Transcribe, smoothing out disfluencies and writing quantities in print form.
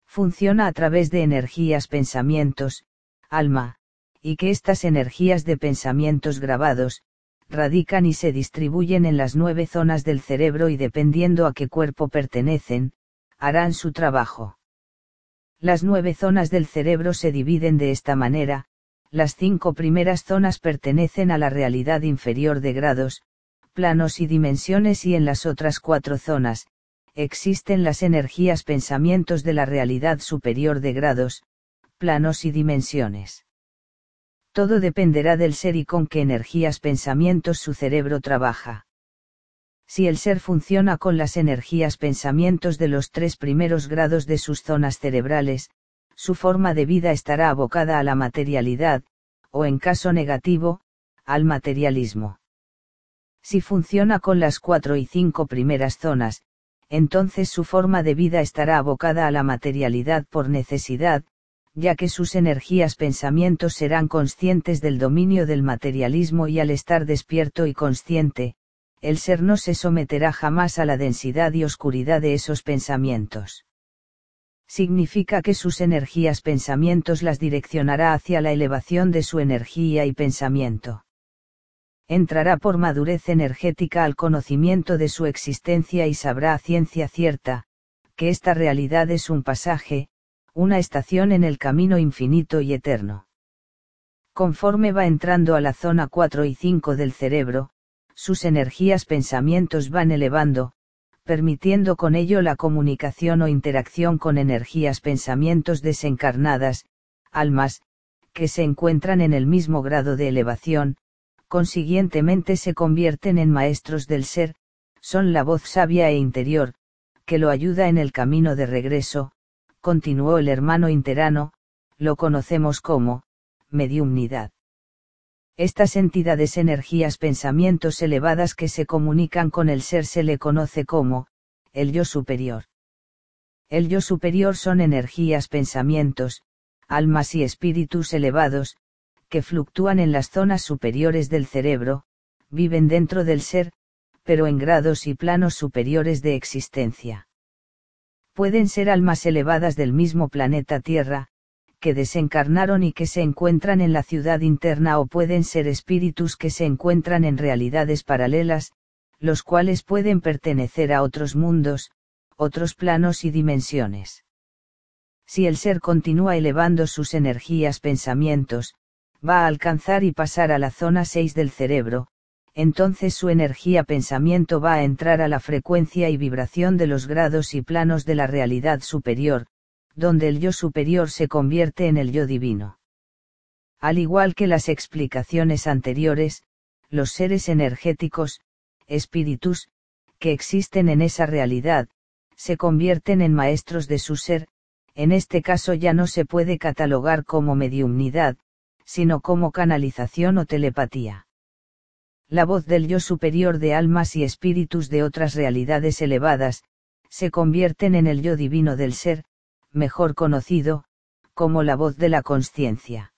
funciona a través de energías pensamientos, alma, y que estas energías de pensamientos grabados, radican y se distribuyen en las 9 zonas del cerebro y dependiendo a qué cuerpo pertenecen, harán su trabajo. Las 9 zonas del cerebro se dividen de esta manera: las 5 primeras zonas pertenecen a la realidad inferior de grados, planos y dimensiones, y en las otras 4 zonas, existen las energías pensamientos de la realidad superior de grados, planos y dimensiones. Todo dependerá del ser y con qué energías pensamientos su cerebro trabaja. Si el ser funciona con las energías pensamientos de los 3 primeros grados de sus zonas cerebrales, su forma de vida estará abocada a la materialidad, o en caso negativo, al materialismo. Si funciona con las 4 y 5 primeras zonas, entonces su forma de vida estará abocada a la materialidad por necesidad, ya que sus energías pensamientos serán conscientes del dominio del materialismo, y al estar despierto y consciente, el ser no se someterá jamás a la densidad y oscuridad de esos pensamientos. Significa que sus energías pensamientos las direccionará hacia la elevación de su energía y pensamiento. Entrará por madurez energética al conocimiento de su existencia y sabrá a ciencia cierta, que esta realidad es un pasaje, una estación en el camino infinito y eterno. Conforme va entrando a la zona 4 y 5 del cerebro, sus energías pensamientos van elevando, permitiendo con ello la comunicación o interacción con energías pensamientos desencarnadas, almas, que se encuentran en el mismo grado de elevación, consiguientemente se convierten en maestros del ser, son la voz sabia e interior, que lo ayuda en el camino de regreso, continuó el hermano interano, lo conocemos como mediumnidad. Estas entidades energías pensamientos elevadas que se comunican con el ser se le conoce como el yo superior. El yo superior son energías pensamientos, almas y espíritus elevados, que fluctúan en las zonas superiores del cerebro, viven dentro del ser, pero en grados y planos superiores de existencia. Pueden ser almas elevadas del mismo planeta Tierra, que desencarnaron y que se encuentran en la ciudad interna, o pueden ser espíritus que se encuentran en realidades paralelas, los cuales pueden pertenecer a otros mundos, otros planos y dimensiones. Si el ser continúa elevando sus energías pensamientos, va a alcanzar y pasar a la zona 6 del cerebro, entonces su energía pensamiento va a entrar a la frecuencia y vibración de los grados y planos de la realidad superior, donde el yo superior se convierte en el yo divino. Al igual que las explicaciones anteriores, los seres energéticos, espíritus, que existen en esa realidad, se convierten en maestros de su ser, en este caso ya no se puede catalogar como mediumnidad, sino como canalización o telepatía. La voz del yo superior de almas y espíritus de otras realidades elevadas, se convierten en el yo divino del ser, mejor conocido, como la voz de la consciencia.